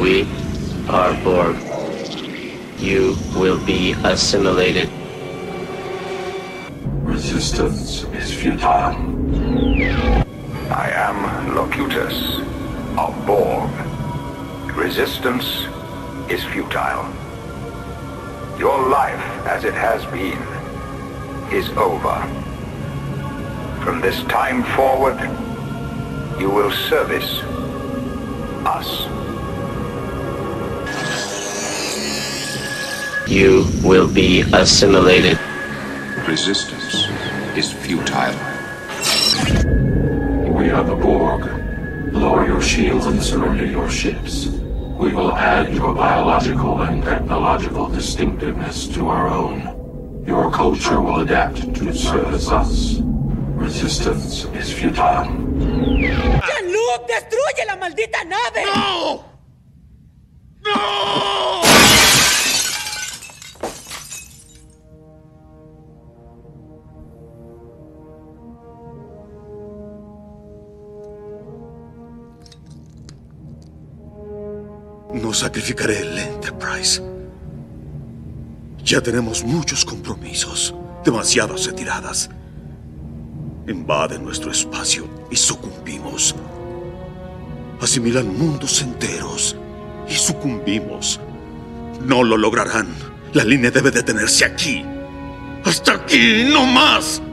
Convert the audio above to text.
We are Borg. You will be assimilated. Resistance is futile. I am Locutus of Borg. Resistance is futile. Your life, as it has been, is over. From this time forward, you will service us. You will be assimilated. Resistance is futile. We are the Borg. Lower your shields and surrender your ships. We will add your biological and technological distinctiveness to our own. Your culture will adapt to service us. Resistance is futile. ¡Jean-Luc, destruye la maldita nave! ¡No! ¡No! No sacrificaré el Enterprise. Ya tenemos muchos compromisos, demasiadas retiradas. Invaden nuestro espacio y sucumbimos. Asimilan mundos enteros y sucumbimos. No lo lograrán. La línea debe detenerse aquí. ¡Hasta aquí, no más!